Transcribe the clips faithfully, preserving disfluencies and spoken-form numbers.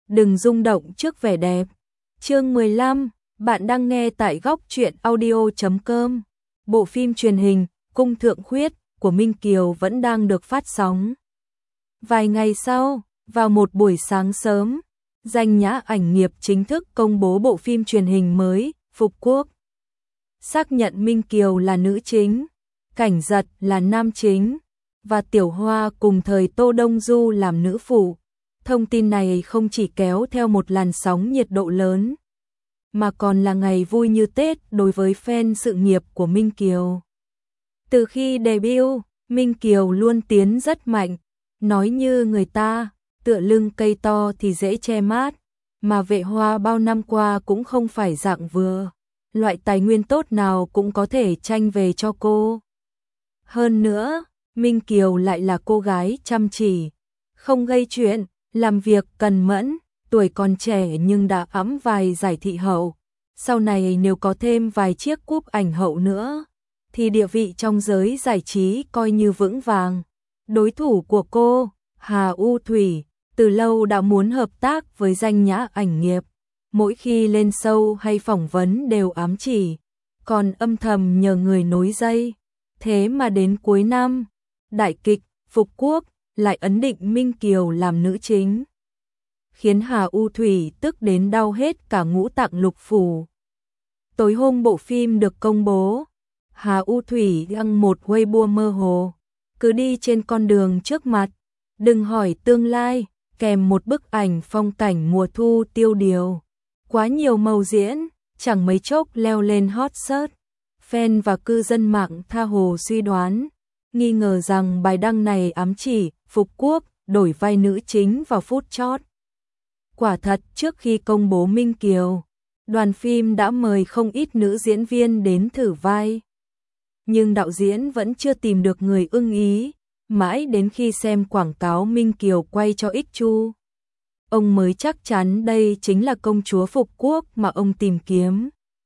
đừng rung động trước vẻ đẹp. Chương mười lăm, bạn đang nghe tại góc truyện audio chấm com. Bộ phim truyền hình Cung Thượng Khuyết của Minh Kiều vẫn đang được phát sóng. Vài ngày sau, vào một buổi sáng sớm, Danh Nhã Ảnh Nghiệp chính thức công bố bộ phim truyền hình mới, Phục Quốc. Xác nhận Minh Kiều là nữ chính, Cảnh Giật là nam chính, và Tiểu Hoa cùng thời Tô Đông Du làm nữ phụ. Thông tin này không chỉ kéo theo một làn sóng nhiệt độ lớn, mà còn là ngày vui như Tết đối với fan sự nghiệp của Minh Kiều. Từ khi debut, Minh Kiều luôn tiến rất mạnh, nói như người ta, tựa lưng cây to thì dễ che mát, mà Vệ Hoa bao năm qua cũng không phải dạng vừa, loại tài nguyên tốt nào cũng có thể tranh về cho cô. Hơn nữa, Minh Kiều lại là cô gái chăm chỉ, không gây chuyện, làm việc cần mẫn, tuổi còn trẻ nhưng đã ẵm vài giải thị hậu. Sau này nếu có thêm vài chiếc cúp ảnh hậu nữa, thì địa vị trong giới giải trí coi như vững vàng. Đối thủ của cô, Hà U Thủy, từ lâu đã muốn hợp tác với Danh Nhã Ảnh Nghiệp. Mỗi khi lên show hay phỏng vấn đều ám chỉ, còn âm thầm nhờ người nối dây. Thế mà đến cuối năm, đại kịch Phục Quốc lại ấn định Minh Kiều làm nữ chính, khiến Hà U Thủy tức đến đau hết cả ngũ tạng lục phủ. Tối hôm bộ phim được công bố, Hà U Thủy đăng một Weibo mơ hồ, cứ đi trên con đường trước mặt, đừng hỏi tương lai, kèm một bức ảnh phong cảnh mùa thu tiêu điều. Quá nhiều màu diễn, chẳng mấy chốc leo lên hot search. Fan và cư dân mạng tha hồ suy đoán, nghi ngờ rằng bài đăng này ám chỉ Phục Quốc đổi vai nữ chính vào phút chót. Quả thật, trước khi công bố Minh Kiều, đoàn phim đã mời không ít nữ diễn viên đến thử vai. Nhưng đạo diễn vẫn chưa tìm được người ưng ý, mãi đến khi xem quảng cáo Minh Kiều quay cho ích chu, ông mới chắc chắn đây chính là công chúa Phục Quốc mà ông tìm kiếm.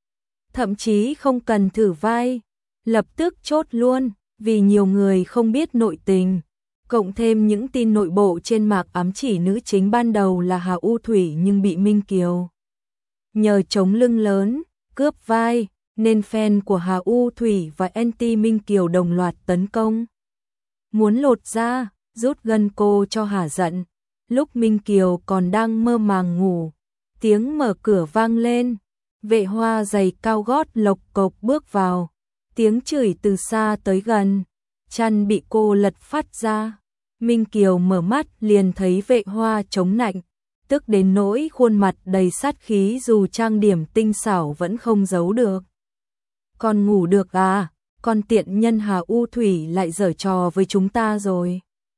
Thậm chí không cần thử vai, lập tức chốt luôn, vì nhiều người không biết nội tình. Cộng thêm những tin nội bộ trên mạng ám chỉ nữ chính ban đầu là Hà U Thủy nhưng bị Minh Kiều nhờ chống lưng lớn, cướp vai, nên fan của Hà U Thủy và anti Minh Kiều đồng loạt tấn công. Muốn lột ra, rút gân cô cho hả giận. Lúc Minh Kiều còn đang mơ màng ngủ, tiếng mở cửa vang lên. Vệ Hoa giày cao gót lộc cộc bước vào, tiếng chửi từ xa tới gần, chăn bị cô lật phát ra. Minh Kiều mở mắt liền thấy Vệ Hoa chống nạnh, tức đến nỗi khuôn mặt đầy sát khí dù trang điểm tinh xảo vẫn không giấu được. Con ngủ được à, con tiện nhân Hà U Thủy lại giở trò với chúng ta rồi.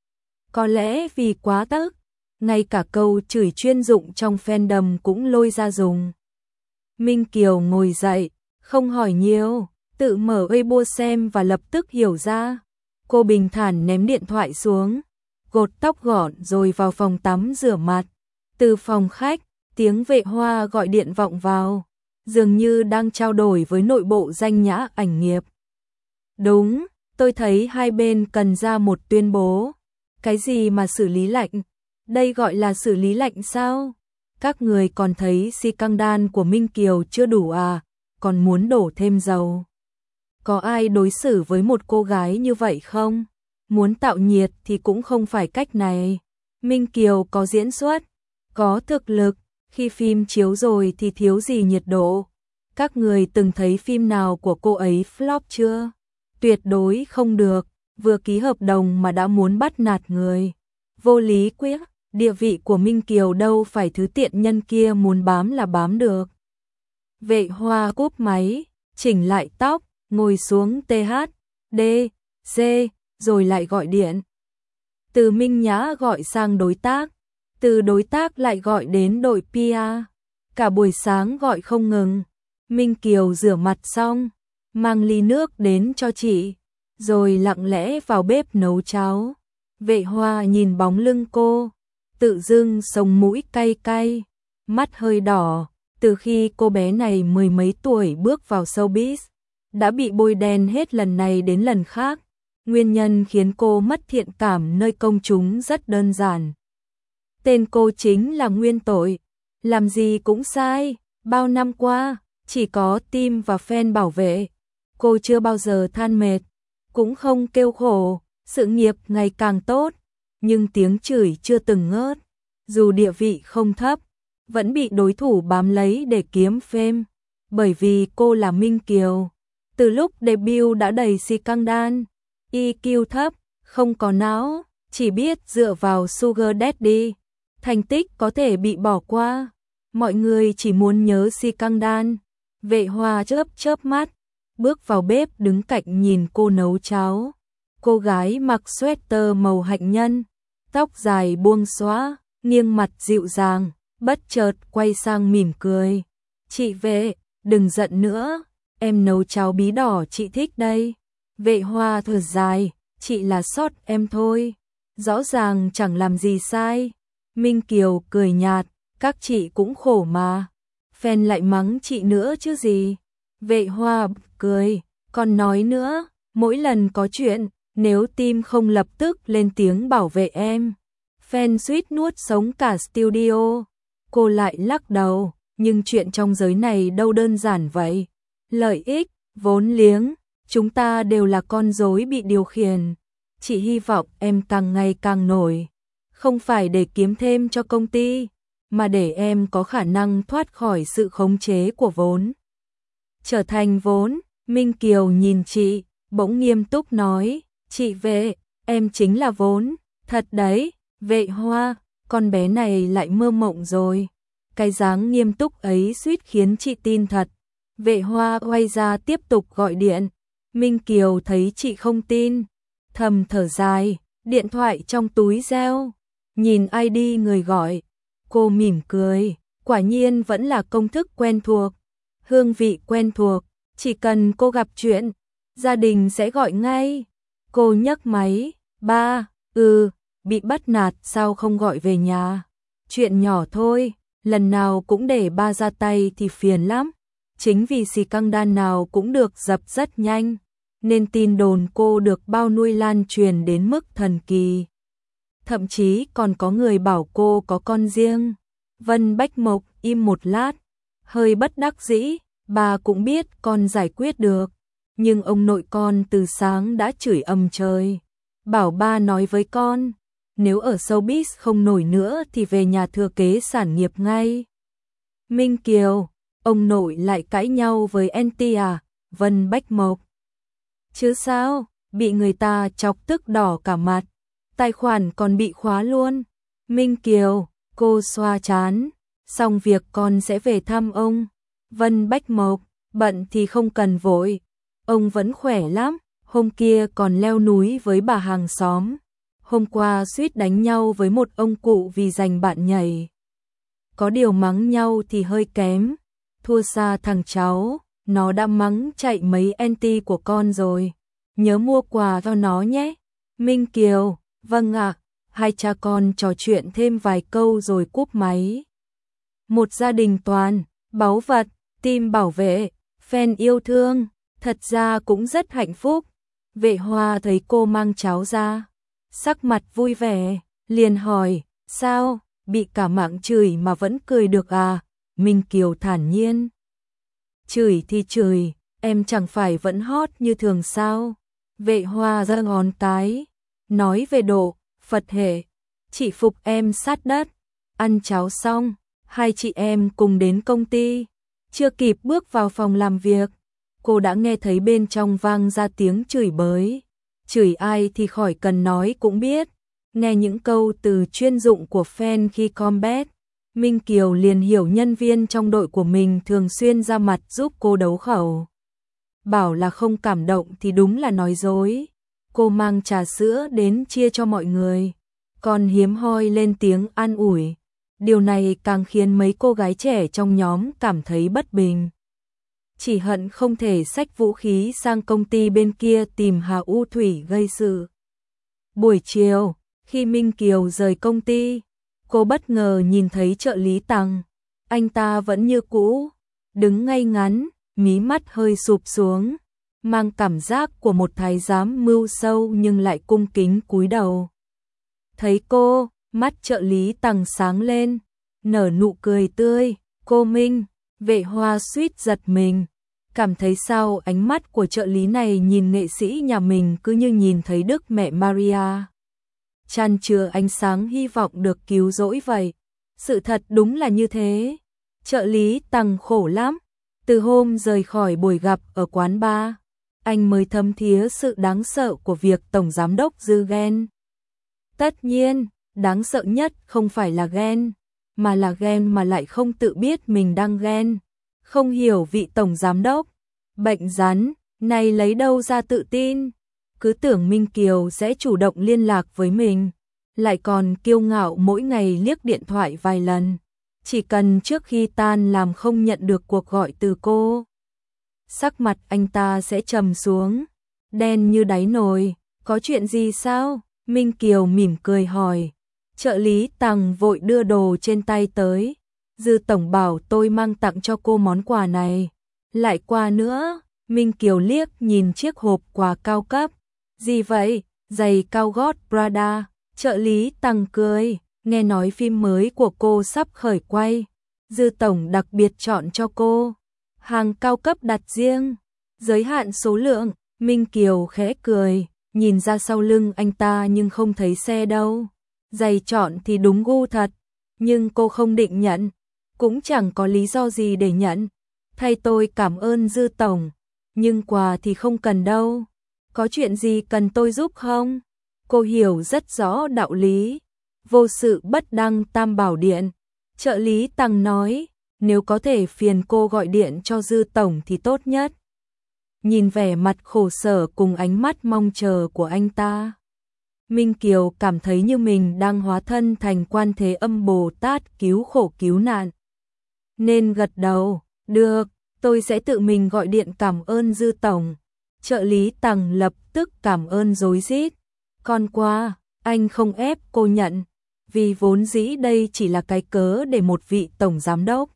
Có lẽ vì quá tức, ngay cả câu chửi chuyên dụng trong fandom cũng lôi ra dùng. Minh Kiều ngồi dậy, không hỏi nhiều, tự mở Weibo xem và lập tức hiểu ra. Cô bình thản ném điện thoại xuống, gột tóc gọn rồi vào phòng tắm rửa mặt. Từ phòng khách, tiếng Vệ Hoa gọi điện vọng vào, dường như đang trao đổi với nội bộ Danh Nhã Ảnh Nghiệp. Đúng, tôi thấy hai bên cần ra một tuyên bố. Cái gì mà xử lý lạnh? Đây gọi là xử lý lạnh sao? Các người còn thấy scandal của Minh Kiều chưa đủ à, còn muốn đổ thêm dầu. Có ai đối xử với một cô gái như vậy không? Muốn tạo nhiệt thì cũng không phải cách này. Minh Kiều có diễn xuất, có thực lực, khi phim chiếu rồi thì thiếu gì nhiệt độ. Các người từng thấy phim nào của cô ấy flop chưa? Tuyệt đối không được, vừa ký hợp đồng mà đã muốn bắt nạt người. Vô lý quyết. Địa vị của Minh Kiều đâu phải thứ tiện nhân kia muốn bám là bám được. Vệ Hoa cúp máy, chỉnh lại tóc, ngồi xuống tê hát, đê, xê, rồi lại gọi điện. Từ Minh Nhã gọi sang đối tác, từ đối tác lại gọi đến đội pê e. Cả buổi sáng gọi không ngừng. Minh Kiều rửa mặt xong, mang ly nước đến cho chị, rồi lặng lẽ vào bếp nấu cháo. Vệ Hoa nhìn bóng lưng cô, tự dưng sống mũi cay cay, mắt hơi đỏ. Từ khi cô bé này mười mấy tuổi bước vào showbiz, đã bị bôi đen hết lần này đến lần khác. Nguyên nhân khiến cô mất thiện cảm nơi công chúng rất đơn giản. Tên cô chính là nguyên tội, làm gì cũng sai, bao năm qua, chỉ có team và fan bảo vệ. Cô chưa bao giờ than mệt, cũng không kêu khổ, sự nghiệp ngày càng tốt, nhưng tiếng chửi chưa từng ngớt. Dù địa vị không thấp, vẫn bị đối thủ bám lấy để kiếm fame, bởi vì cô là Minh Kiều. Từ lúc debut đã đầy scandal, i kiu thấp, không có não, chỉ biết dựa vào Sugar Daddy, thành tích có thể bị bỏ qua. Mọi người chỉ muốn nhớ scandal. Vệ Hoa chớp chớp mắt, bước vào bếp đứng cạnh nhìn cô nấu cháo. Cô gái mặc sweater màu hạnh nhân, tóc dài buông xõa, nghiêng mặt dịu dàng, bất chợt quay sang mỉm cười. Chị Vệ, đừng giận nữa, em nấu cháo bí đỏ chị thích đây. Vệ Hoa thở dài, chị là sót em thôi, rõ ràng chẳng làm gì sai. Minh Kiều cười nhạt, các chị cũng khổ mà, fan lại mắng chị nữa chứ gì. Vệ Hoa cười, còn nói nữa, mỗi lần có chuyện, nếu team không lập tức lên tiếng bảo vệ em, fan suýt nuốt sống cả studio. Cô lại lắc đầu, nhưng chuyện trong giới này đâu đơn giản vậy. Lợi ích, vốn liếng, chúng ta đều là con rối bị điều khiển. Chị hy vọng em càng ngày càng nổi, không phải để kiếm thêm cho công ty, mà để em có khả năng thoát khỏi sự khống chế của vốn. Trở thành vốn. Minh Kiều nhìn chị, bỗng nghiêm túc nói, chị Vệ, em chính là vốn, thật đấy. Vệ Hoa, con bé này lại mơ mộng rồi. Cái dáng nghiêm túc ấy suýt khiến chị tin thật. Vệ Hoa quay ra tiếp tục gọi điện. Minh Kiều thấy chị không tin, thầm thở dài, điện thoại trong túi reo. Nhìn i đê người gọi, cô mỉm cười, quả nhiên vẫn là công thức quen thuộc, hương vị quen thuộc, chỉ cần cô gặp chuyện, gia đình sẽ gọi ngay. Cô nhấc máy, ba, ừ, bị bắt nạt sao không gọi về nhà? Chuyện nhỏ thôi, lần nào cũng để ba ra tay thì phiền lắm. Chính vì scandal nào cũng được dập rất nhanh, nên tin đồn cô được bao nuôi lan truyền đến mức thần kỳ. Thậm chí còn có người bảo cô có con riêng. Vân Bách Mộc im một lát, hơi bất đắc dĩ, bà cũng biết con giải quyết được, nhưng ông nội con từ sáng đã chửi ầm trời, bảo ba nói với con, nếu ở showbiz không nổi nữa thì về nhà thừa kế sản nghiệp ngay. Minh Kiều, ông nội lại cãi nhau với Anty à? Vân Bách Mộc. Chứ sao, bị người ta chọc tức đỏ cả mặt, tài khoản còn bị khóa luôn. Minh Kiều, cô xoa chán, xong việc con sẽ về thăm ông. Vân Bách Mộc, bận thì không cần vội, ông vẫn khỏe lắm, hôm kia còn leo núi với bà hàng xóm, hôm qua suýt đánh nhau với một ông cụ vì giành bạn nhảy. Có điều mắng nhau thì hơi kém, thua xa thằng cháu, nó đã mắng chạy mấy anti của con rồi, nhớ mua quà cho nó nhé. Minh Kiều, vâng ạ. Hai cha con trò chuyện thêm vài câu rồi cúp máy. Một gia đình toàn, báu vật, team bảo vệ, fan yêu thương, thật ra cũng rất hạnh phúc. Vệ Hoa thấy cô mang cháo ra, sắc mặt vui vẻ, liền hỏi, sao, bị cả mạng chửi mà vẫn cười được à? Minh Kiều thản nhiên, chửi thì chửi, em chẳng phải vẫn hot như thường sao? Vệ Hoa giơ ngón cái, nói về độ Phật hệ, chỉ phục em sát đất. Ăn cháo xong, hai chị em cùng đến công ty, chưa kịp bước vào phòng làm việc, cô đã nghe thấy bên trong vang ra tiếng chửi bới. Chửi ai thì khỏi cần nói cũng biết, nghe những câu từ chuyên dụng của fan khi combat, Minh Kiều liền hiểu nhân viên trong đội của mình thường xuyên ra mặt giúp cô đấu khẩu. Bảo là không cảm động thì đúng là nói dối. Cô mang trà sữa đến chia cho mọi người, còn hiếm hoi lên tiếng an ủi. Điều này càng khiến mấy cô gái trẻ trong nhóm cảm thấy bất bình. Chỉ hận không thể xách vũ khí sang công ty bên kia tìm Hà U Thủy gây sự. Buổi chiều, khi Minh Kiều rời công ty, cô bất ngờ nhìn thấy trợ lý Tằng. Anh ta vẫn như cũ, đứng ngay ngắn, mí mắt hơi sụp xuống, mang cảm giác của một thái giám mưu sâu nhưng lại cung kính cúi đầu. Thấy cô, Mắt trợ lý Tằng sáng lên, nở nụ cười tươi. Cô Minh, Vệ Hoa suýt giật mình, cảm thấy sao ánh mắt của trợ lý này nhìn nghệ sĩ nhà mình cứ như nhìn thấy Đức Mẹ Maria, chan chứa ánh sáng hy vọng được cứu rỗi vậy. Sự thật đúng là như thế. Trợ lý Tằng khổ lắm. Từ hôm rời khỏi buổi gặp ở quán bar, anh mới thấm thía sự đáng sợ của việc Tổng Giám đốc Dư ghen. Tất nhiên, đáng sợ nhất không phải là ghen, mà là ghen mà lại không tự biết mình đang ghen. Không hiểu vị Tổng Giám đốc bệnh rắn này lấy đâu ra tự tin. Cứ tưởng Minh Kiều sẽ chủ động liên lạc với mình, lại còn kiêu ngạo mỗi ngày liếc điện thoại vài lần. Chỉ cần trước khi tan làm không nhận được cuộc gọi từ cô, sắc mặt anh ta sẽ trầm xuống, đen như đáy nồi. Có chuyện gì sao? Minh Kiều mỉm cười hỏi. Trợ lý Tằng vội đưa đồ trên tay tới. Dư tổng bảo tôi mang tặng cho cô món quà này. Lại quà nữa. Minh Kiều liếc nhìn chiếc hộp quà cao cấp. Gì vậy? Giày cao gót Prada. Trợ lý Tằng cười. Nghe nói phim mới của cô sắp khởi quay. Dư tổng đặc biệt chọn cho cô. Hàng cao cấp đặt riêng. Giới hạn số lượng. Minh Kiều khẽ cười. Nhìn ra sau lưng anh ta nhưng không thấy xe đâu. Giày chọn thì đúng gu thật. Nhưng cô không định nhận. Cũng chẳng có lý do gì để nhận. Thay tôi cảm ơn Dư tổng. Nhưng quà thì không cần đâu. Có chuyện gì cần tôi giúp không? Cô hiểu rất rõ đạo lý. Vô sự bất đăng tam bảo điện. Trợ lý Tằng nói. Nếu có thể phiền cô gọi điện cho Dư tổng thì tốt nhất. Nhìn vẻ mặt khổ sở cùng ánh mắt mong chờ của anh ta, Minh Kiều cảm thấy như mình đang hóa thân thành Quan Thế Âm Bồ Tát cứu khổ cứu nạn. Nên gật đầu, được, tôi sẽ tự mình gọi điện cảm ơn Dư tổng. Trợ lý Tằng lập tức cảm ơn rối rít. Còn qua, anh không ép cô nhận, vì vốn dĩ đây chỉ là cái cớ để một vị tổng giám đốc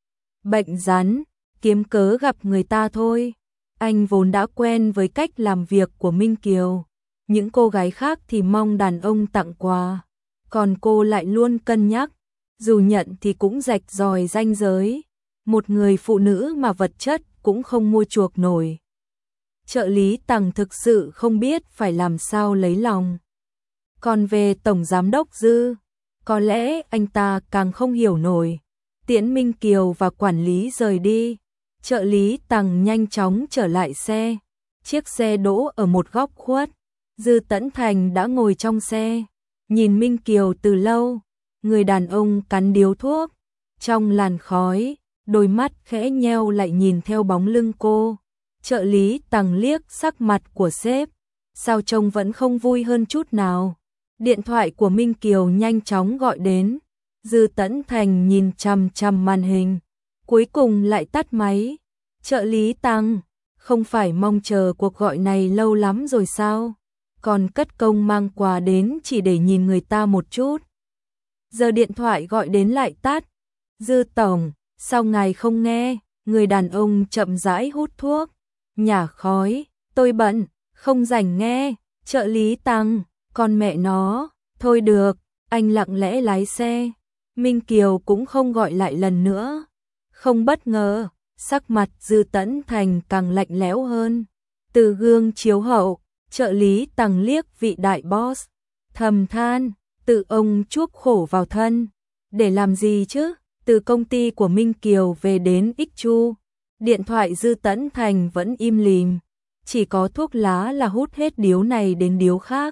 bệnh rắn kiếm cớ gặp người ta thôi. Anh vốn đã quen với cách làm việc của Minh Kiều. Những cô gái khác thì mong đàn ông tặng quà, còn cô lại luôn cân nhắc, dù nhận thì cũng rạch ròi ranh giới. Một người phụ nữ mà vật chất cũng không mua chuộc nổi. Trợ lý Tằng thực sự không biết phải làm sao lấy lòng. Còn về Tổng Giám đốc Dư, có lẽ anh ta càng không hiểu nổi. Tiễn Minh Kiều và quản lý rời đi. Trợ lý Tằng nhanh chóng trở lại xe. Chiếc xe đỗ ở một góc khuất. Dư Tẫn Thành đã ngồi trong xe, nhìn Minh Kiều từ lâu. Người đàn ông cắn điếu thuốc, trong làn khói, đôi mắt khẽ nheo lại nhìn theo bóng lưng cô. Trợ lý Tằng liếc sắc mặt của sếp, sao trông vẫn không vui hơn chút nào. Điện thoại của Minh Kiều nhanh chóng gọi đến. Dư Tẫn Thành nhìn chằm chằm màn hình, cuối cùng lại tắt máy. Trợ lý Tằng, không phải mong chờ cuộc gọi này lâu lắm rồi sao? Còn cất công mang quà đến chỉ để nhìn người ta một chút. Giờ điện thoại gọi đến lại tắt. Dư tổng, sao ngài không nghe? Người đàn ông chậm rãi hút thuốc, nhả khói. Tôi bận, không rảnh nghe. Trợ lý Tằng, con mẹ nó, thôi được. Anh lặng lẽ lái xe. Minh Kiều cũng không gọi lại lần nữa. Không bất ngờ, sắc mặt Dư Tẫn Thành càng lạnh lẽo hơn. Từ gương chiếu hậu, trợ lý Tằng liếc vị đại boss, thầm than, tự ông chuốc khổ vào thân. Để làm gì chứ? Từ công ty của Minh Kiều về đến Ích Chu, điện thoại Dư Tẫn Thành vẫn im lìm, chỉ có thuốc lá là hút hết điếu này đến điếu khác.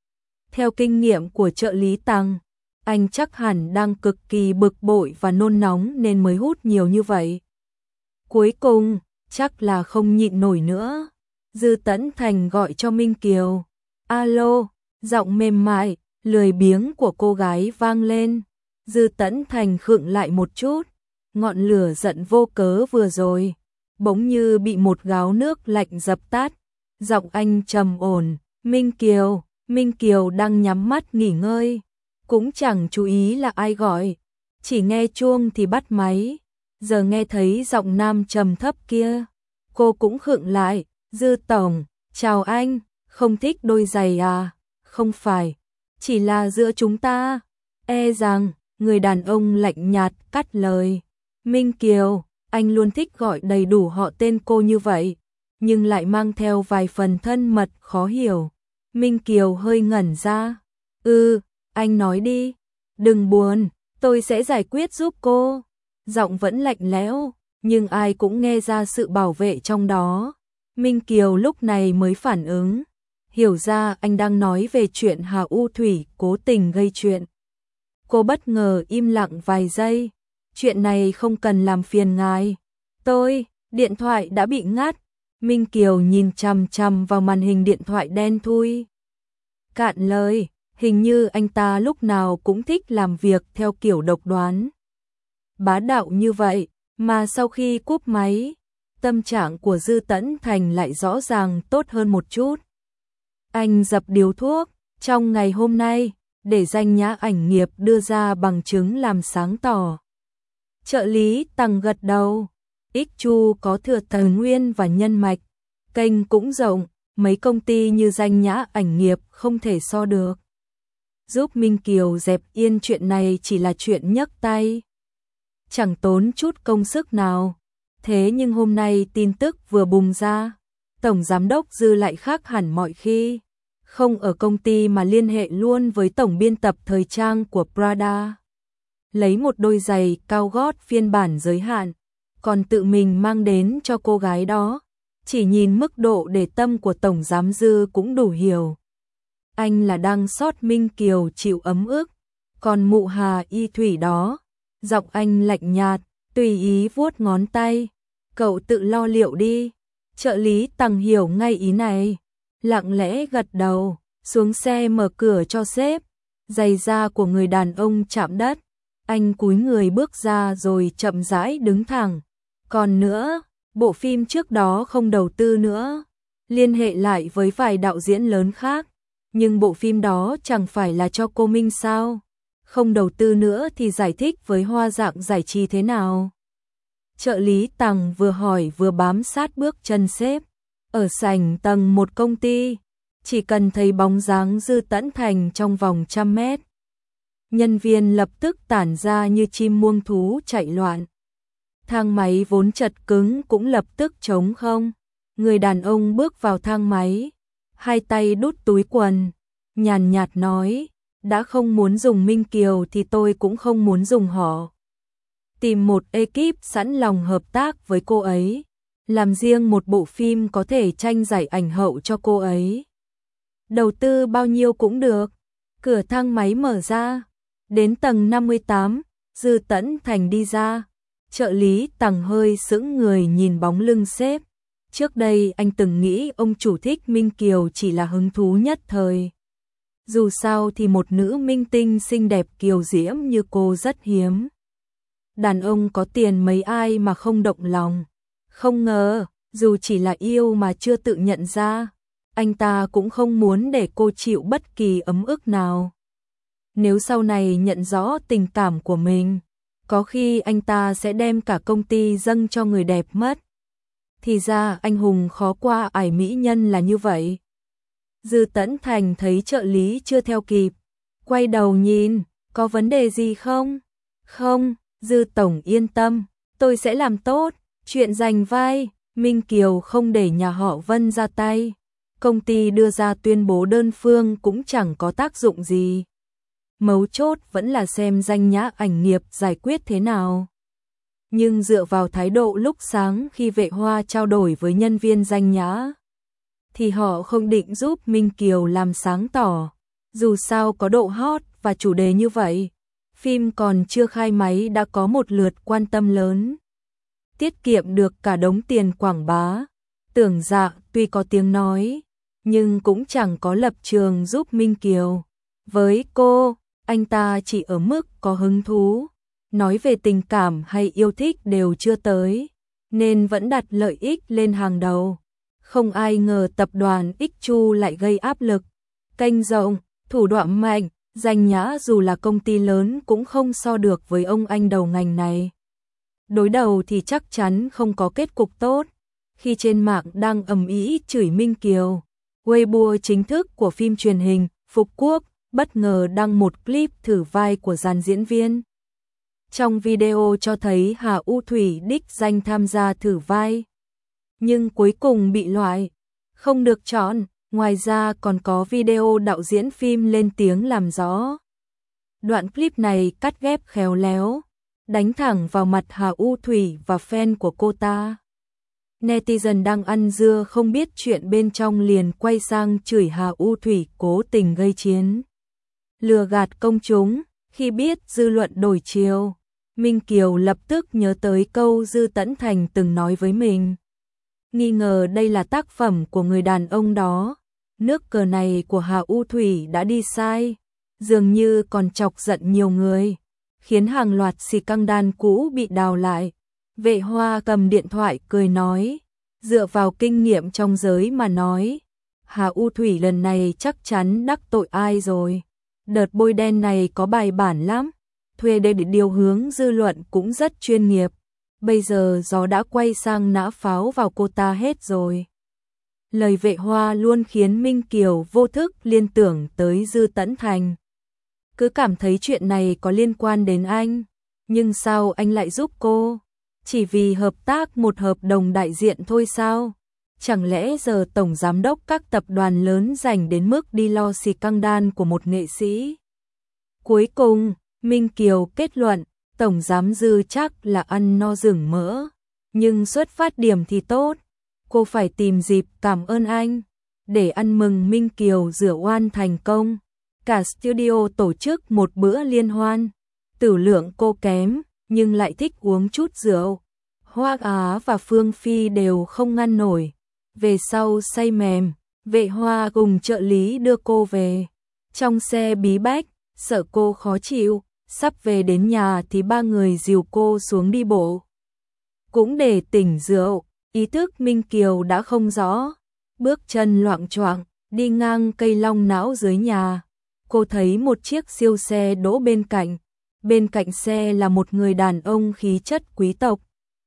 Theo kinh nghiệm của trợ lý Tằng, anh chắc hẳn đang cực kỳ bực bội và nôn nóng nên mới hút nhiều như vậy. Cuối cùng, chắc là không nhịn nổi nữa. Dư Tẫn Thành gọi cho Minh Kiều. Alo, giọng mềm mại, lười biếng của cô gái vang lên. Dư Tẫn Thành khựng lại một chút. Ngọn lửa giận vô cớ vừa rồi, bỗng như bị một gáo nước lạnh dập tắt. Giọng anh trầm ổn. Minh Kiều, Minh Kiều đang nhắm mắt nghỉ ngơi, cũng chẳng chú ý là ai gọi. Chỉ nghe chuông thì bắt máy. Giờ nghe thấy giọng nam trầm thấp kia, cô cũng khựng lại. Dư tổng, chào anh, không thích đôi giày à? Không phải, chỉ là giữa chúng ta. E rằng, người đàn ông lạnh nhạt cắt lời. Minh Kiều, anh luôn thích gọi đầy đủ họ tên cô như vậy, nhưng lại mang theo vài phần thân mật khó hiểu. Minh Kiều hơi ngẩn ra. Ừ, anh nói đi. Đừng buồn, tôi sẽ giải quyết giúp cô. Giọng vẫn lạnh lẽo, nhưng ai cũng nghe ra sự bảo vệ trong đó. Minh Kiều lúc này mới phản ứng, hiểu ra anh đang nói về chuyện Hà U Thủy cố tình gây chuyện. Cô bất ngờ im lặng vài giây. Chuyện này không cần làm phiền ngài. Tôi, điện thoại đã bị ngắt. Minh Kiều nhìn chằm chằm vào màn hình điện thoại đen thui. Cạn lời, hình như anh ta lúc nào cũng thích làm việc theo kiểu độc đoán. Bá đạo như vậy, mà sau khi cúp máy, tâm trạng của Dư Tẫn Thành lại rõ ràng tốt hơn một chút. Anh dập điếu thuốc, trong ngày hôm nay, để danh nhã ảnh nghiệp đưa ra bằng chứng làm sáng tỏ. Trợ lý Tằng gật đầu, ích chu có thừa tài nguyên và nhân mạch, kênh cũng rộng, mấy công ty như danh nhã ảnh nghiệp không thể so được. Giúp Minh Kiều dẹp yên chuyện này chỉ là chuyện nhấc tay, chẳng tốn chút công sức nào. Thế nhưng hôm nay tin tức vừa bùng ra, Tổng Giám đốc Dư lại khác hẳn mọi khi. Không ở công ty mà liên hệ luôn với tổng biên tập thời trang của Prada. Lấy một đôi giày cao gót phiên bản giới hạn, còn tự mình mang đến cho cô gái đó. Chỉ nhìn mức độ để tâm của Tổng Giám Dư cũng đủ hiểu. Anh là đang sót Minh Kiều chịu ấm ức. Còn mụ Hà Y Thủy đó, giọng anh lạnh nhạt, tùy ý vuốt ngón tay. Cậu tự lo liệu đi. Trợ lý Tằng hiểu ngay ý này, lặng lẽ gật đầu, xuống xe mở cửa cho sếp. Giày da của người đàn ông chạm đất, anh cúi người bước ra rồi chậm rãi đứng thẳng. Còn nữa, bộ phim trước đó không đầu tư nữa, liên hệ lại với vài đạo diễn lớn khác, nhưng bộ phim đó chẳng phải là cho cô Minh sao? Không đầu tư nữa thì giải thích với Hoa Dạng Giải Trí thế nào? Trợ lý Tằng vừa hỏi vừa bám sát bước chân sếp. Ở sảnh tầng một công ty, chỉ cần thấy bóng dáng Dư Tẫn Thành trong vòng trăm mét, nhân viên lập tức tản ra như chim muông thú chạy loạn. Thang máy vốn chật cứng cũng lập tức trống không. Người đàn ông bước vào thang máy, hai tay đút túi quần, nhàn nhạt nói, đã không muốn dùng Minh Kiều thì tôi cũng không muốn dùng họ. Tìm một ekip sẵn lòng hợp tác với cô ấy, làm riêng một bộ phim có thể tranh giải ảnh hậu cho cô ấy. Đầu tư bao nhiêu cũng được. Cửa thang máy mở ra, đến tầng năm mươi tám, Dư Tẫn Thành đi ra. Trợ lý Tằng hơi sững người nhìn bóng lưng sếp. Trước đây anh từng nghĩ ông chủ thích Minh Kiều chỉ là hứng thú nhất thời. Dù sao thì một nữ minh tinh xinh đẹp kiều diễm như cô rất hiếm. Đàn ông có tiền mấy ai mà không động lòng. Không ngờ, dù chỉ là yêu mà chưa tự nhận ra, anh ta cũng không muốn để cô chịu bất kỳ ấm ức nào. Nếu sau này nhận rõ tình cảm của mình, có khi anh ta sẽ đem cả công ty dâng cho người đẹp mất. Thì ra anh hùng khó qua ải mỹ nhân là như vậy. Dư Tẫn Thành thấy trợ lý chưa theo kịp, quay đầu nhìn, có vấn đề gì không? Không, Dư Tổng yên tâm, tôi sẽ làm tốt. Chuyện giành vai, Minh Kiều không để nhà họ Vân ra tay. Công ty đưa ra tuyên bố đơn phương cũng chẳng có tác dụng gì. Mấu chốt vẫn là xem danh nhã ảnh nghiệp giải quyết thế nào. Nhưng dựa vào thái độ lúc sáng khi Vệ Hoa trao đổi với nhân viên danh nhã, thì họ không định giúp Minh Kiều làm sáng tỏ. Dù sao có độ hot và chủ đề như vậy, phim còn chưa khai máy đã có một lượt quan tâm lớn. Tiết kiệm được cả đống tiền quảng bá. Tưởng Dạ tuy có tiếng nói, nhưng cũng chẳng có lập trường giúp Minh Kiều. Với cô, anh ta chỉ ở mức có hứng thú, nói về tình cảm hay yêu thích đều chưa tới, nên vẫn đặt lợi ích lên hàng đầu. Không ai ngờ tập đoàn Ích Chu lại gây áp lực. Kênh rộng, thủ đoạn mạnh, danh nhã dù là công ty lớn cũng không so được với ông anh đầu ngành này. Đối đầu thì chắc chắn không có kết cục tốt. Khi trên mạng đang ầm ĩ chửi Minh Kiều, Weibo chính thức của phim truyền hình Phục Quốc bất ngờ đăng một clip thử vai của dàn diễn viên. Trong video cho thấy Hà U Thủy đích danh tham gia thử vai, nhưng cuối cùng bị loại, không được chọn. Ngoài ra còn có video đạo diễn phim lên tiếng làm rõ. Đoạn clip này cắt ghép khéo léo, đánh thẳng vào mặt Hà U Thủy và fan của cô ta. Netizen đang ăn dưa không biết chuyện bên trong liền quay sang chửi Hà U Thủy cố tình gây chiến, lừa gạt công chúng. Khi biết dư luận đổi chiều, Minh Kiều lập tức nhớ tới câu Dư Tẫn Thành từng nói với mình, nghi ngờ đây là tác phẩm của người đàn ông đó. Nước cờ này của Hà U Thủy đã đi sai, dường như còn chọc giận nhiều người, khiến hàng loạt xì căng đan cũ bị đào lại. Vệ Hoa cầm điện thoại cười nói, dựa vào kinh nghiệm trong giới mà nói, Hà U Thủy lần này chắc chắn đắc tội ai rồi. Đợt bôi đen này có bài bản lắm, thuê để điều hướng dư luận cũng rất chuyên nghiệp. Bây giờ gió đã quay sang nã pháo vào cô ta hết rồi. Lời Vệ Hoa luôn khiến Minh Kiều vô thức liên tưởng tới Dư Tẫn Thành. Cứ cảm thấy chuyện này có liên quan đến anh, nhưng sao anh lại giúp cô? Chỉ vì hợp tác một hợp đồng đại diện thôi sao? Chẳng lẽ giờ tổng giám đốc các tập đoàn lớn rảnh đến mức đi lo xì căng đan của một nghệ sĩ? Cuối cùng, Minh Kiều kết luận, tổng giám Dư chắc là ăn no rừng mỡ, nhưng xuất phát điểm thì tốt. Cô phải tìm dịp cảm ơn anh, để ăn mừng Minh Kiều rửa oan thành công. Cả studio tổ chức một bữa liên hoan, tử lượng cô kém, nhưng lại thích uống chút rượu. Hoa Á và Phương Phi đều không ngăn nổi. Về sau say mềm, Vệ Hoa cùng trợ lý đưa cô về. Trong xe bí bách, sợ cô khó chịu, sắp về đến nhà thì ba người dìu cô xuống đi bộ. Cũng để tỉnh rượu, ý thức Minh Kiều đã không rõ. Bước chân loạng choạng, đi ngang cây long não dưới nhà. Cô thấy một chiếc siêu xe đỗ bên cạnh. Bên cạnh xe là một người đàn ông khí chất quý tộc.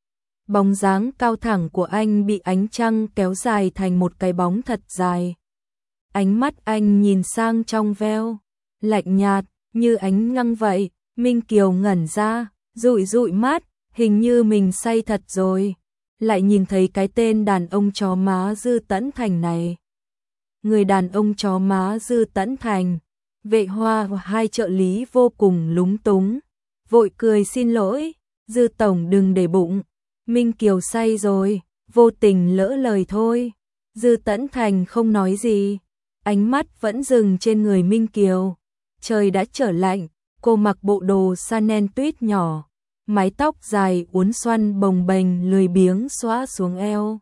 Bóng dáng cao thẳng của anh bị ánh trăng kéo dài thành một cái bóng thật dài. Ánh mắt anh nhìn sang trong veo, lạnh nhạt, như ánh trăng vậy. Minh Kiều ngẩn ra, dụi dụi mắt, hình như mình say thật rồi. Lại nhìn thấy cái tên đàn ông chó má Dư Tẫn Thành này. Người đàn ông chó má Dư Tẫn Thành. Vệ Hoa và hai trợ lý vô cùng lúng túng, vội cười xin lỗi, Dư tổng đừng để bụng, Minh Kiều say rồi, vô tình lỡ lời thôi. Dư Tẫn Thành không nói gì, ánh mắt vẫn dừng trên người Minh Kiều. Trời đã trở lạnh, cô mặc bộ đồ Chanel tuyết nhỏ, mái tóc dài uốn xoăn bồng bềnh lười biếng xõa xuống eo.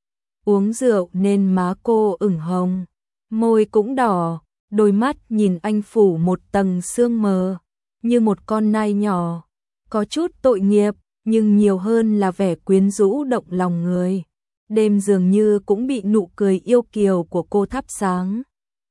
Uống rượu nên má cô ửng hồng, môi cũng đỏ. Đôi mắt nhìn anh phủ một tầng sương mờ, như một con nai nhỏ, có chút tội nghiệp, nhưng nhiều hơn là vẻ quyến rũ động lòng người. Đêm dường như cũng bị nụ cười yêu kiều của cô thắp sáng.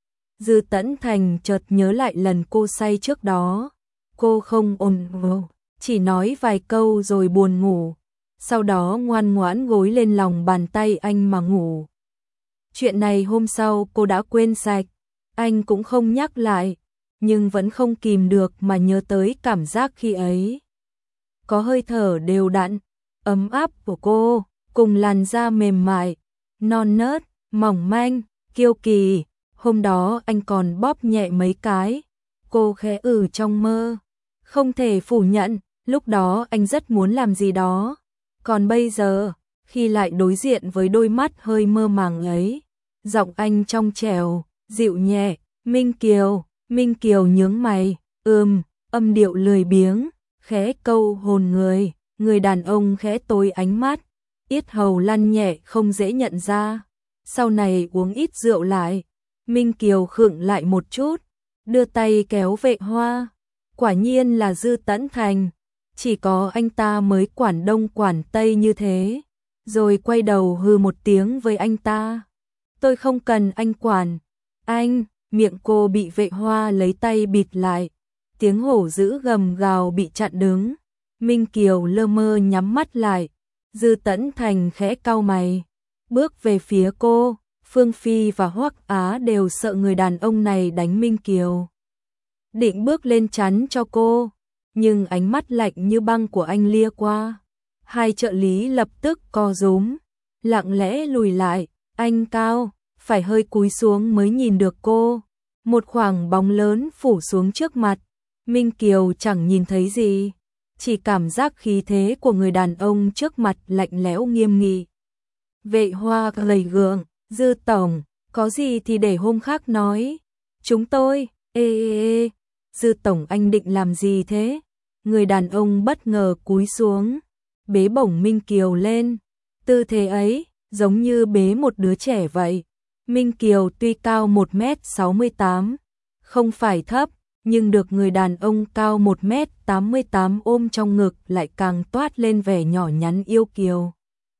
Dư Tẫn Thành chợt nhớ lại lần cô say trước đó. Cô không ồn ào, chỉ nói vài câu rồi buồn ngủ, sau đó ngoan ngoãn gối lên lòng bàn tay anh mà ngủ. Chuyện này hôm sau cô đã quên sạch. Anh cũng không nhắc lại, nhưng vẫn không kìm được mà nhớ tới cảm giác khi ấy. Có hơi thở đều đặn, ấm áp của cô, cùng làn da mềm mại, non nớt, mỏng manh, kiêu kỳ. Hôm đó anh còn bóp nhẹ mấy cái, cô khẽ ừ trong mơ. Không thể phủ nhận, lúc đó anh rất muốn làm gì đó. Còn bây giờ, khi lại đối diện với đôi mắt hơi mơ màng ấy, giọng anh trong trẻo, dịu nhẹ, Minh Kiều, Minh Kiều nhướng mày, ừm, âm điệu lười biếng, khẽ câu hồn người, người đàn ông khẽ tối ánh mắt, yết hầu lăn nhẹ không dễ nhận ra. Sau này uống ít rượu lại, Minh Kiều khựng lại một chút, đưa tay kéo Vệ Hoa, quả nhiên là Dư Tẫn Thành, chỉ có anh ta mới quản đông quản tây như thế, rồi quay đầu hừ một tiếng với anh ta. Tôi không cần anh quản. Anh, miệng cô bị Vệ Hoa lấy tay bịt lại, tiếng hổ dữ gầm gào bị chặn đứng. Minh Kiều lơ mơ nhắm mắt lại, Dư Tẫn Thành khẽ cau mày, bước về phía cô. Phương Phi và Hoắc Á đều sợ người đàn ông này đánh Minh Kiều. định bước lên chắn cho cô, nhưng ánh mắt lạnh như băng của anh lia qua. Hai trợ lý lập tức co rúm, lặng lẽ lùi lại, anh cao, phải hơi cúi xuống mới nhìn được cô. Một khoảng bóng lớn phủ xuống trước mặt, Minh Kiều chẳng nhìn thấy gì, chỉ cảm giác khí thế của người đàn ông trước mặt lạnh lẽo nghiêm nghị. Vệ Hoa gầy gượng, Dư tổng, có gì thì để hôm khác nói. Chúng tôi, ê ê ê, Dư tổng anh định làm gì thế? Người đàn ông bất ngờ cúi xuống, bế bổng Minh Kiều lên. Tư thế ấy, giống như bế một đứa trẻ vậy. Minh Kiều tuy cao một mét sáu mươi tám, không phải thấp, nhưng được người đàn ông cao một mét tám mươi tám ôm trong ngực lại càng toát lên vẻ nhỏ nhắn yêu kiều.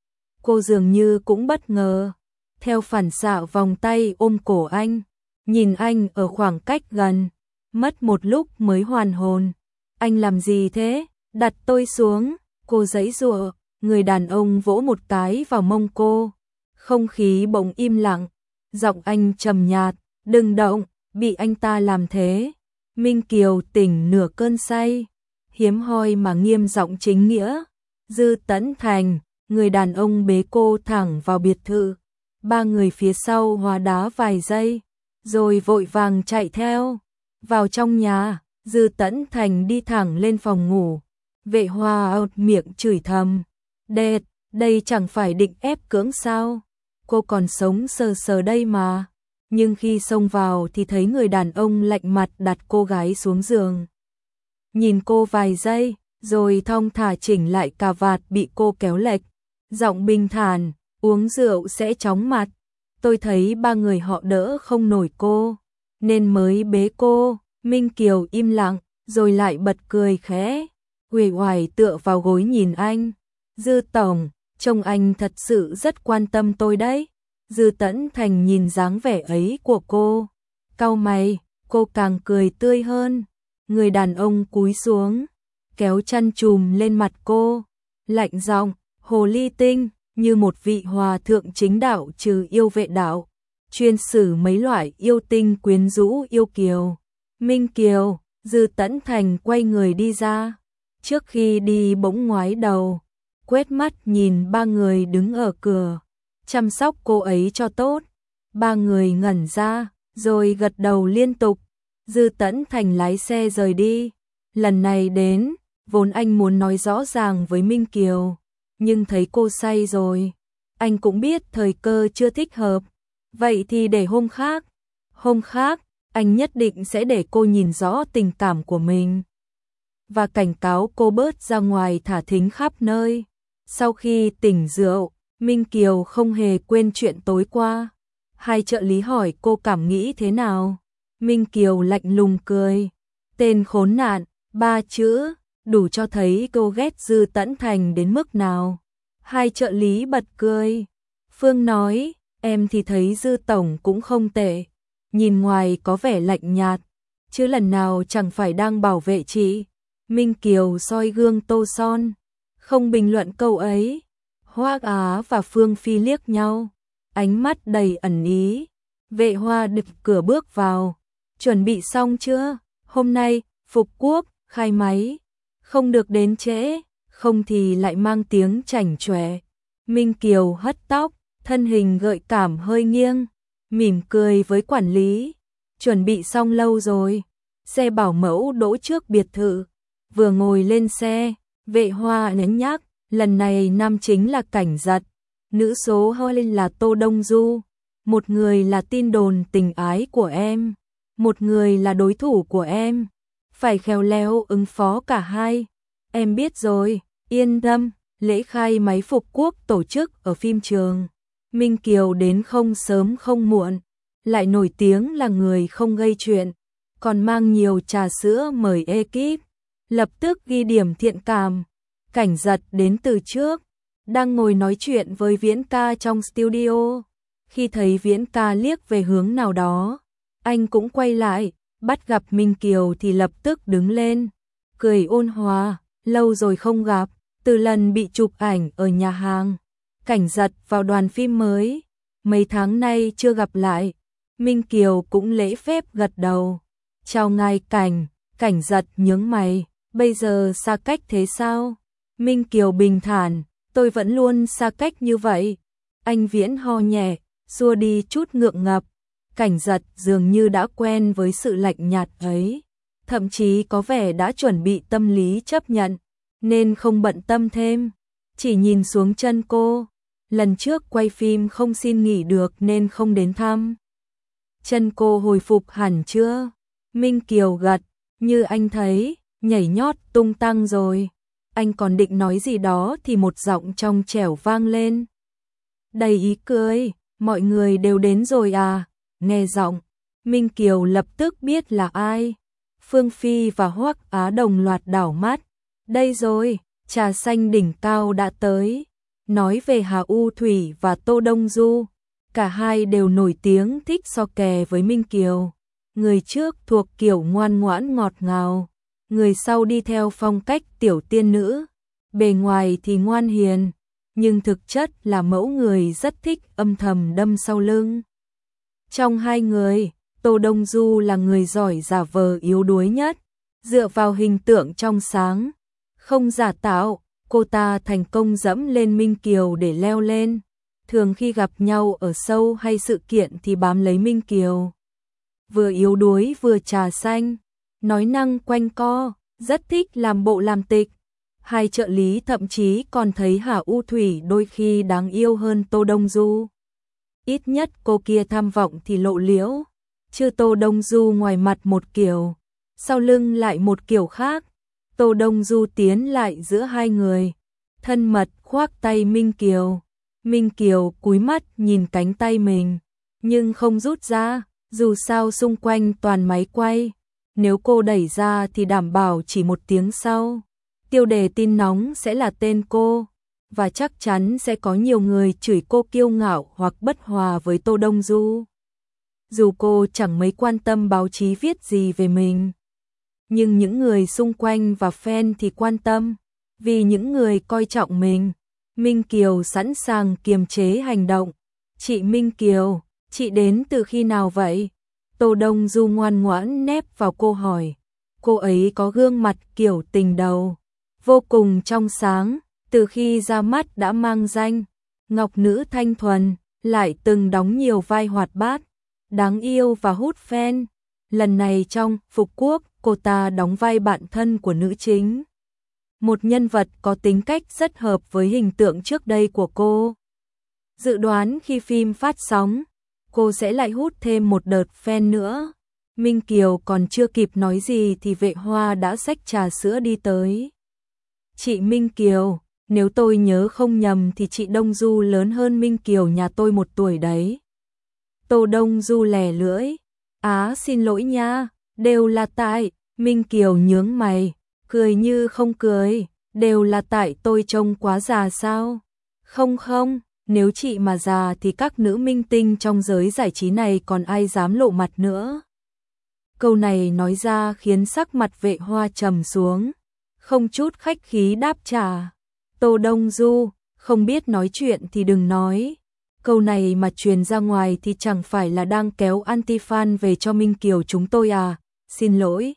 Cô dường như cũng bất ngờ, theo phản xạ vòng tay ôm cổ anh, nhìn anh ở khoảng cách gần, mất một lúc mới hoàn hồn. Anh làm gì thế? Đặt tôi xuống, cô giãy giụa, người đàn ông vỗ một cái vào mông cô. Không khí bỗng im lặng, giọng anh trầm nhạt, đừng động, bị anh ta làm thế. Minh Kiều tỉnh nửa cơn say, hiếm hoi mà nghiêm giọng chính nghĩa. Dư Tấn Thành, người đàn ông bế cô thẳng vào biệt thự. Ba người phía sau hóa đá vài giây, rồi vội vàng chạy theo. Vào trong nhà, Dư Tấn Thành đi thẳng lên phòng ngủ. Vệ Hoa ột miệng chửi thầm. Đệt, đây chẳng phải định ép cưỡng sao? Cô còn sống sờ sờ đây mà. Nhưng khi xông vào thì thấy người đàn ông lạnh mặt đặt cô gái xuống giường. Nhìn cô vài giây, rồi thong thả chỉnh lại cà vạt bị cô kéo lệch. Giọng bình thản, uống rượu sẽ chóng mặt. Tôi thấy ba người họ đỡ không nổi cô, nên mới bế cô. Minh Kiều im lặng, rồi lại bật cười khẽ, uể oải tựa vào gối nhìn anh. Dư tổng, trông anh thật sự rất quan tâm tôi đấy. Dư Tấn Thành nhìn dáng vẻ ấy của cô, cau mày, cô càng cười tươi hơn. Người đàn ông cúi xuống, kéo chăn chùm lên mặt cô, lạnh giọng, hồ ly tinh, như một vị hòa thượng chính đạo trừ yêu vệ đạo, chuyên xử mấy loại yêu tinh quyến rũ yêu kiều. Minh Kiều, Dư Tấn Thành quay người đi ra, trước khi đi bỗng ngoái đầu, quét mắt nhìn ba người đứng ở cửa, chăm sóc cô ấy cho tốt. Ba người ngẩn ra, rồi gật đầu liên tục. Dư Tấn Thành lái xe rời đi. Lần này đến, vốn anh muốn nói rõ ràng với Minh Kiều, nhưng thấy cô say rồi, anh cũng biết thời cơ chưa thích hợp. Vậy thì để hôm khác. Hôm khác, anh nhất định sẽ để cô nhìn rõ tình cảm của mình và cảnh cáo cô bớt ra ngoài thả thính khắp nơi. Sau khi tỉnh rượu, Minh Kiều không hề quên chuyện tối qua. Hai trợ lý hỏi cô cảm nghĩ thế nào. Minh Kiều lạnh lùng cười. Tên khốn nạn, ba chữ, đủ cho thấy cô ghét Dư Tấn Thành đến mức nào. Hai trợ lý bật cười. Phương nói, em thì thấy Dư tổng cũng không tệ. Nhìn ngoài có vẻ lạnh nhạt, chứ lần nào chẳng phải đang bảo vệ chị. Minh Kiều soi gương tô son, không bình luận câu ấy. Hoắc Á và Phương Phi liếc nhau, ánh mắt đầy ẩn ý. Vệ Hoa đập cửa bước vào. Chuẩn bị xong chưa? Hôm nay, Phục Quốc, khai máy. Không được đến trễ, không thì lại mang tiếng chảnh chọe. Minh Kiều hất tóc, thân hình gợi cảm hơi nghiêng, mỉm cười với quản lý. Chuẩn bị xong lâu rồi. Xe bảo mẫu đỗ trước biệt thự. Vừa ngồi lên xe, Vệ Hoa nhấn nhắc, lần này nam chính là Cảnh Giật, nữ số hai là Tô Đông Du, một người là tin đồn tình ái của em, một người là đối thủ của em, phải khéo léo ứng phó cả hai. Em biết rồi, yên tâm. Lễ khai máy Phục Quốc tổ chức ở phim trường. Minh Kiều đến không sớm không muộn, lại nổi tiếng là người không gây chuyện, còn mang nhiều trà sữa mời ekip, lập tức ghi điểm thiện cảm. Cảnh Giật đến từ trước, đang ngồi nói chuyện với Viễn Ca trong studio. Khi thấy Viễn Ca liếc về hướng nào đó, anh cũng quay lại, bắt gặp Minh Kiều thì lập tức đứng lên, cười ôn hòa, lâu rồi không gặp, từ lần bị chụp ảnh ở nhà hàng. Cảnh Giật vào đoàn phim mới, mấy tháng nay chưa gặp lại. Minh Kiều cũng lễ phép gật đầu. Chào ngài Cảnh, Cảnh Giật nhướng mày, bây giờ xa cách thế sao? Minh Kiều bình thản, tôi vẫn luôn xa cách như vậy. Anh Viễn ho nhẹ, xua đi chút ngượng ngập. Cảnh Giật dường như đã quen với sự lạnh nhạt ấy, thậm chí có vẻ đã chuẩn bị tâm lý chấp nhận, nên không bận tâm thêm, chỉ nhìn xuống chân cô. Lần trước quay phim không xin nghỉ được nên không đến thăm. Chân cô hồi phục hẳn chưa? Minh Kiều gật, như anh thấy, nhảy nhót tung tăng rồi. Anh còn định nói gì đó thì một giọng trong trẻo vang lên. Đầy ý cười, mọi người đều đến rồi à? Nghe giọng, Minh Kiều lập tức biết là ai. Phương Phi và Hoắc Á đồng loạt đảo mắt. Đây rồi, trà xanh đỉnh cao đã tới. Nói về Hà U Thủy và Tô Đông Du, cả hai đều nổi tiếng thích so kè với Minh Kiều. Người trước thuộc kiểu ngoan ngoãn ngọt ngào, người sau đi theo phong cách tiểu tiên nữ, bề ngoài thì ngoan hiền, nhưng thực chất là mẫu người rất thích âm thầm đâm sau lưng. Trong hai người, Tô Đông Du là người giỏi giả vờ yếu đuối nhất, dựa vào hình tượng trong sáng, không giả tạo, cô ta thành công dẫm lên Minh Kiều để leo lên. Thường khi gặp nhau ở show hay sự kiện thì bám lấy Minh Kiều. Vừa yếu đuối vừa trà xanh, nói năng quanh co, rất thích làm bộ làm tịch. Hai trợ lý thậm chí còn thấy Hà U Thủy đôi khi đáng yêu hơn Tô Đông Du. Ít nhất cô kia tham vọng thì lộ liễu, chứ Tô Đông Du ngoài mặt một kiểu, sau lưng lại một kiểu khác. Tô Đông Du tiến lại giữa hai người, thân mật khoác tay Minh Kiều. Minh Kiều cúi mắt nhìn cánh tay mình, nhưng không rút ra, dù sao xung quanh toàn máy quay. Nếu cô đẩy ra thì đảm bảo chỉ một tiếng sau, tiêu đề tin nóng sẽ là tên cô, và chắc chắn sẽ có nhiều người chửi cô kiêu ngạo hoặc bất hòa với Tô Đông Du. Dù cô chẳng mấy quan tâm báo chí viết gì về mình, nhưng những người xung quanh và fan thì quan tâm, vì những người coi trọng mình. Minh Kiều sẵn sàng kiềm chế hành động. Chị Minh Kiều, chị đến từ khi nào vậy? Tô Đông Du ngoan ngoãn nép vào cô hỏi. Cô ấy có gương mặt kiểu tình đầu, vô cùng trong sáng, từ khi ra mắt đã mang danh ngọc nữ thanh thuần, lại từng đóng nhiều vai hoạt bát, đáng yêu và hút fan. Lần này trong Phục Quốc, cô ta đóng vai bạn thân của nữ chính, một nhân vật có tính cách rất hợp với hình tượng trước đây của cô. Dự đoán khi phim phát sóng, cô sẽ lại hút thêm một đợt fan nữa. Minh Kiều còn chưa kịp nói gì thì Vệ Hoa đã xách trà sữa đi tới. Chị Minh Kiều, nếu tôi nhớ không nhầm thì chị Đông Du lớn hơn Minh Kiều nhà tôi một tuổi đấy. Tô Đông Du lè lưỡi. Á xin lỗi nha, đều là tại. Minh Kiều nhướng mày, cười như không cười. Đều là tại tôi trông quá già sao? Không không, nếu chị mà già thì các nữ minh tinh trong giới giải trí này còn ai dám lộ mặt nữa. Câu này nói ra khiến sắc mặt Vệ Hoa trầm xuống, không chút khách khí đáp trả. Tô Đông Du, không biết nói chuyện thì đừng nói. Câu này mà truyền ra ngoài thì chẳng phải là đang kéo anti-fan về cho Minh Kiều chúng tôi à? Xin lỗi.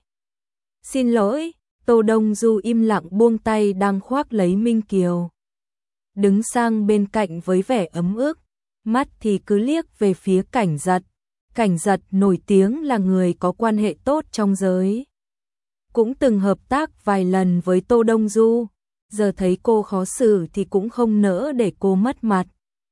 Xin lỗi. Tô Đông Du im lặng buông tay đang khoác lấy Minh Kiều, đứng sang bên cạnh với vẻ ấm ức, mắt thì cứ liếc về phía Cảnh Giật. Cảnh Giật nổi tiếng là người có quan hệ tốt trong giới, cũng từng hợp tác vài lần với Tô Đông Du, giờ thấy cô khó xử thì cũng không nỡ để cô mất mặt.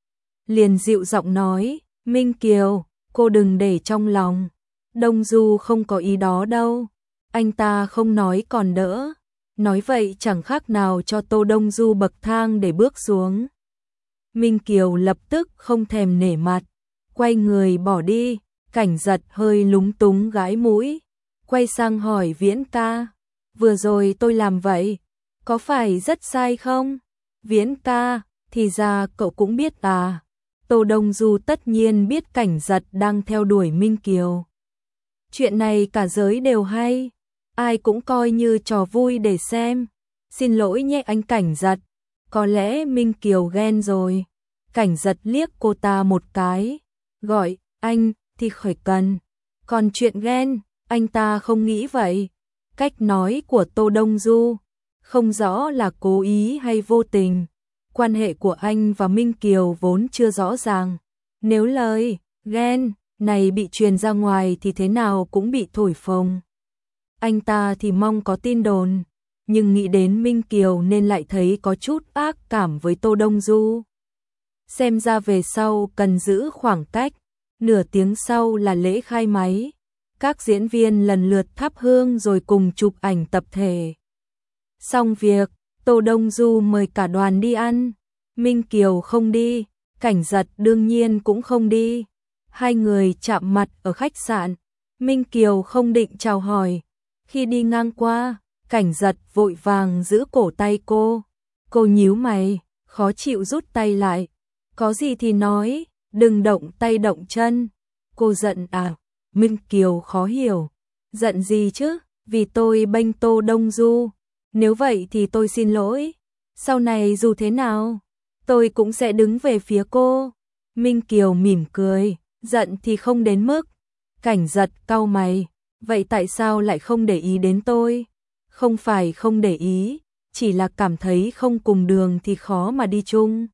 Liền dịu giọng nói, Minh Kiều, cô đừng để trong lòng, Đông Du không có ý đó đâu. Anh ta không nói còn đỡ, nói vậy chẳng khác nào cho Tô Đông Du bậc thang để bước xuống. Minh Kiều lập tức không thèm nể mặt, quay người bỏ đi. Cảnh Giật hơi lúng túng gãi mũi, quay sang hỏi Viễn ca, vừa rồi tôi làm vậy, có phải rất sai không? Viễn ca, thì ra cậu cũng biết à? Tô Đông Du tất nhiên biết Cảnh Giật đang theo đuổi Minh Kiều. Chuyện này cả giới đều hay, ai cũng coi như trò vui để xem. Xin lỗi nhé anh Cảnh Giật, có lẽ Minh Kiều ghen rồi. Cảnh Giật liếc cô ta một cái, gọi anh thì khỏi cần. Còn chuyện ghen, Anh ta không nghĩ vậy. Cách nói của Tô Đông Du không rõ là cố ý hay vô tình. Quan hệ của anh và Minh Kiều vốn chưa rõ ràng. Nếu lời ghen này bị truyền ra ngoài thì thế nào cũng bị thổi phồng. Anh ta thì mong có tin đồn, nhưng nghĩ đến Minh Kiều nên lại thấy có chút ác cảm với Tô Đông Du. Xem ra về sau cần giữ khoảng cách. Nửa tiếng sau là lễ khai máy. Các diễn viên lần lượt thắp hương rồi cùng chụp ảnh tập thể. Xong việc, Tô Đông Du mời cả đoàn đi ăn. Minh Kiều không đi, Cảnh Giật đương nhiên cũng không đi. Hai người chạm mặt ở khách sạn. Minh Kiều không định chào hỏi. Khi đi ngang qua, Cảnh Giật vội vàng giữ cổ tay cô. Cô nhíu mày, khó chịu rút tay lại. Có gì thì nói, đừng động tay động chân. Cô giận à? Minh Kiều khó hiểu. Giận gì chứ? Vì tôi bênh Tô Đông Du. Nếu vậy thì tôi xin lỗi. Sau này dù thế nào, tôi cũng sẽ đứng về phía cô. Minh Kiều mỉm cười, giận thì không đến mức. Cảnh Giật cau mày, vậy tại sao lại không để ý đến tôi? Không phải không để ý, chỉ là cảm thấy không cùng đường thì khó mà đi chung.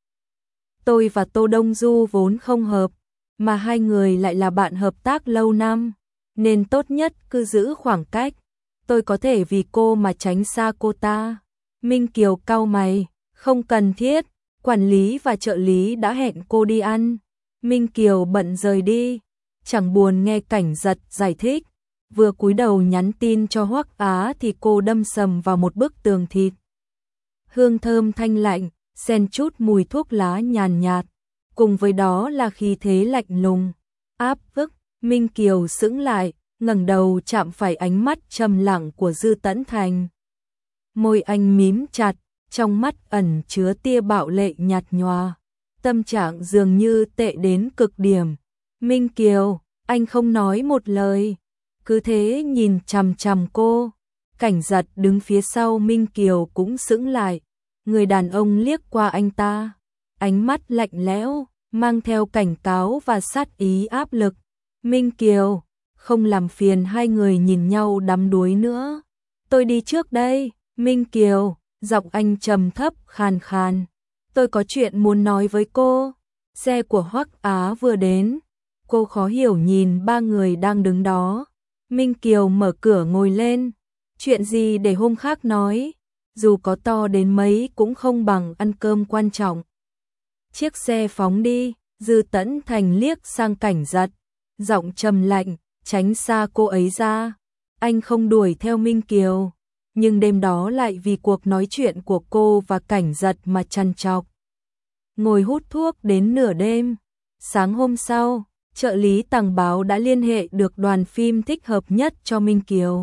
Tôi và Tô Đông Du vốn không hợp, mà hai người lại là bạn hợp tác lâu năm, nên tốt nhất cứ giữ khoảng cách. Tôi có thể vì cô mà tránh xa cô ta. Minh Kiều cau mày, không cần thiết, quản lý và trợ lý đã hẹn cô đi ăn. Minh Kiều bận rời đi, chẳng buồn nghe Cảnh Giật giải thích. Vừa cúi đầu nhắn tin cho Hoắc Á thì cô đâm sầm vào một bức tường thịt. Hương thơm thanh lạnh, xen chút mùi thuốc lá nhàn nhạt, cùng với đó là khí thế lạnh lùng, áp bức. Minh Kiều sững lại, ngẩng đầu chạm phải ánh mắt trầm lặng của Dư Tẫn Thành. Môi anh mím chặt, trong mắt ẩn chứa tia bạo lệ nhạt nhòa, tâm trạng dường như tệ đến cực điểm. Minh Kiều, anh không nói một lời, cứ thế nhìn chằm chằm cô. Cảnh Giật đứng phía sau Minh Kiều cũng sững lại, người đàn ông liếc qua anh ta, ánh mắt lạnh lẽo, mang theo cảnh cáo và sát ý áp lực. Minh Kiều, không làm phiền hai người nhìn nhau đắm đuối nữa. Tôi đi trước đây. Minh Kiều, giọng anh trầm thấp khàn khàn. Tôi có chuyện muốn nói với cô. Xe của Hoắc Á vừa đến. Cô khó hiểu nhìn ba người đang đứng đó. Minh Kiều mở cửa ngồi lên. Chuyện gì để hôm khác nói. Dù có to đến mấy cũng không bằng ăn cơm quan trọng. Chiếc xe phóng đi. Dư Tẫn Thành liếc sang Cảnh Giật, giọng trầm lạnh, tránh xa cô ấy ra. Anh không đuổi theo Minh Kiều, nhưng đêm đó lại vì cuộc nói chuyện của cô và Cảnh Giật mà trằn trọc. Ngồi hút thuốc đến nửa đêm. Sáng hôm sau, trợ lý Tằng Báo đã liên hệ được đoàn phim thích hợp nhất cho Minh Kiều.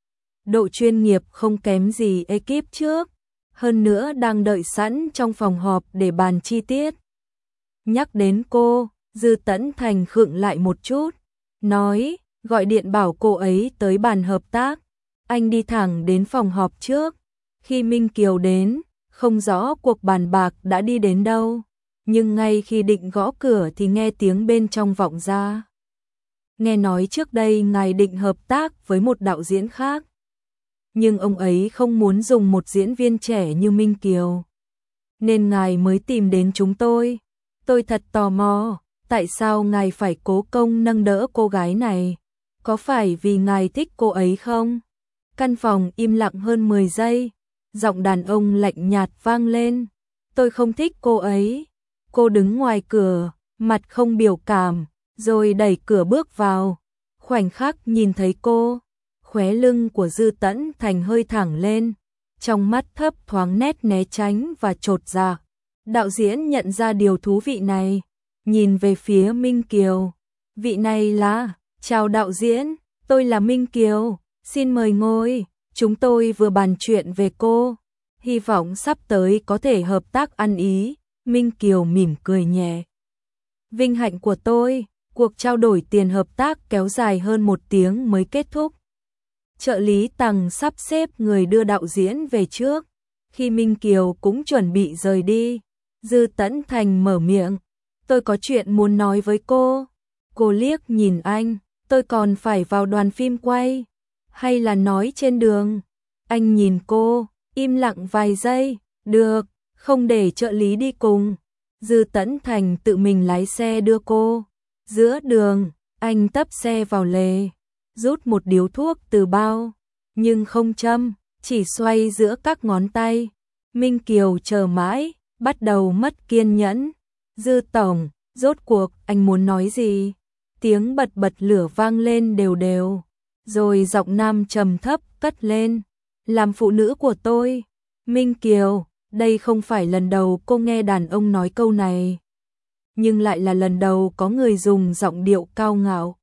Độ chuyên nghiệp không kém gì ekip trước, hơn nữa đang đợi sẵn trong phòng họp để bàn chi tiết. Nhắc đến cô, Dư Tẫn Thành khựng lại một chút, nói, gọi điện bảo cô ấy tới bàn hợp tác. Anh đi thẳng đến phòng họp trước. Khi Minh Kiều đến, không rõ cuộc bàn bạc đã đi đến đâu, nhưng ngay khi định gõ cửa thì nghe tiếng bên trong vọng ra. Nghe nói trước đây ngài định hợp tác với một đạo diễn khác, nhưng ông ấy không muốn dùng một diễn viên trẻ như Minh Kiều, nên ngài mới tìm đến chúng tôi. Tôi thật tò mò, tại sao ngài phải cố công nâng đỡ cô gái này? Có phải vì ngài thích cô ấy không? Căn phòng im lặng hơn mười giây, giọng đàn ông lạnh nhạt vang lên. Tôi không thích cô ấy. Cô đứng ngoài cửa, mặt không biểu cảm, rồi đẩy cửa bước vào. Khoảnh khắc nhìn thấy cô, khóe lưng của Dư Tẫn Thành hơi thẳng lên, trong mắt thấp thoáng nét né tránh và chột dạ. Đạo diễn nhận ra điều thú vị này, nhìn về phía Minh Kiều. Vị này là, chào đạo diễn, tôi là Minh Kiều, xin mời ngồi, chúng tôi vừa bàn chuyện về cô, hy vọng sắp tới có thể hợp tác ăn ý. Minh Kiều mỉm cười nhẹ. Vinh hạnh của tôi, cuộc trao đổi tiền hợp tác kéo dài hơn một tiếng mới kết thúc. Trợ lý Tằng sắp xếp người đưa đạo diễn về trước. Khi Minh Kiều cũng chuẩn bị rời đi, Dư Tẫn Thành mở miệng. Tôi có chuyện muốn nói với cô. Cô liếc nhìn anh, tôi còn phải vào đoàn phim quay, hay là nói trên đường? Anh nhìn cô, im lặng vài giây, được, không để trợ lý đi cùng. Dư Tấn Thành tự mình lái xe đưa cô. Giữa đường, anh tấp xe vào lề, rút một điếu thuốc từ bao, nhưng không châm, chỉ xoay giữa các ngón tay. Minh Kiều chờ mãi, bắt đầu mất kiên nhẫn. Dư tổng, rốt cuộc anh muốn nói gì? Tiếng bật bật lửa vang lên đều đều, rồi giọng nam trầm thấp cất lên. Làm phụ nữ của tôi. Minh Kiều, đây không phải lần đầu cô nghe đàn ông nói câu này, nhưng lại là lần đầu có người dùng giọng điệu cao ngạo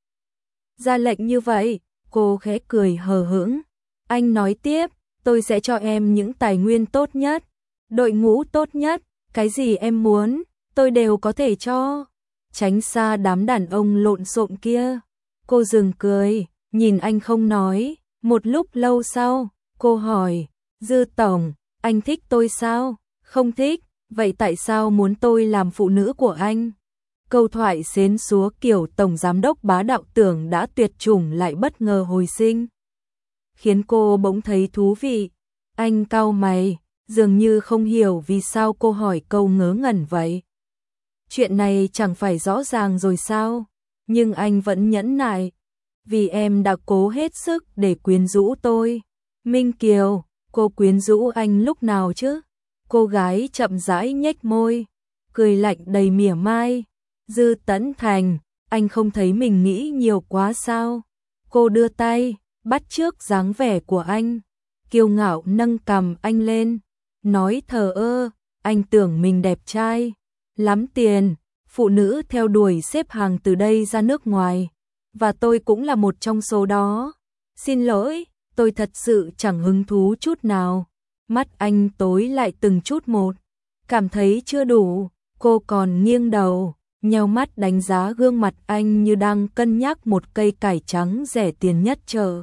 ra lệnh như vậy. Cô khẽ cười hờ hững. Anh nói tiếp, tôi sẽ cho em những tài nguyên tốt nhất, đội ngũ tốt nhất, cái gì em muốn, tôi đều có thể cho. Tránh xa đám đàn ông lộn xộn kia. Cô dừng cười, nhìn anh không nói. Một lúc lâu sau, cô hỏi, Dư tổng, anh thích tôi sao? Không thích, vậy tại sao muốn tôi làm phụ nữ của anh? Câu thoại xến xúa kiểu tổng giám đốc bá đạo tưởng đã tuyệt chủng lại bất ngờ hồi sinh, khiến cô bỗng thấy thú vị. Anh cau mày, dường như không hiểu vì sao cô hỏi câu ngớ ngẩn vậy. Chuyện này chẳng phải rõ ràng rồi sao? Nhưng anh vẫn nhẫn nại. Vì em đã cố hết sức để quyến rũ tôi. Minh Kiều, cô quyến rũ anh lúc nào chứ? Cô gái chậm rãi nhếch môi, cười lạnh đầy mỉa mai. Dư Tấn Thành, anh không thấy mình nghĩ nhiều quá sao? Cô đưa tay, bắt chước dáng vẻ của anh, kiêu ngạo nâng cằm anh lên, nói thờ ơ, anh tưởng mình đẹp trai, lắm tiền, phụ nữ theo đuổi xếp hàng từ đây ra nước ngoài, và tôi cũng là một trong số đó. Xin lỗi, tôi thật sự chẳng hứng thú chút nào. Mắt anh tối lại từng chút một, cảm thấy chưa đủ, cô còn nghiêng đầu, nheo mắt đánh giá gương mặt anh như đang cân nhắc một cây cải trắng rẻ tiền nhất chợ.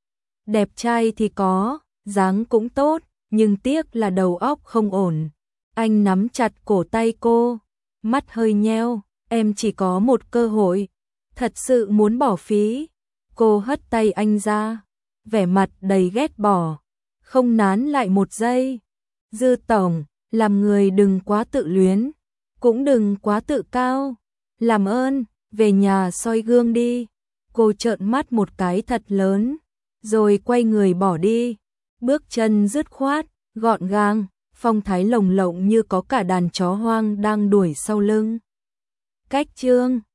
Đẹp trai thì có, dáng cũng tốt, nhưng tiếc là đầu óc không ổn. Anh nắm chặt cổ tay cô, mắt hơi nheo, em chỉ có một cơ hội, thật sự muốn bỏ phí. Cô hất tay anh ra, vẻ mặt đầy ghét bỏ, không nán lại một giây. Dư tổng, làm người đừng quá tự luyến, cũng đừng quá tự cao. Làm ơn, về nhà soi gương đi. Cô trợn mắt một cái thật lớn, rồi quay người bỏ đi. Bước chân dứt khoát, gọn gàng, phong thái lồng lộng như có cả đàn chó hoang đang đuổi sau lưng. Cách chương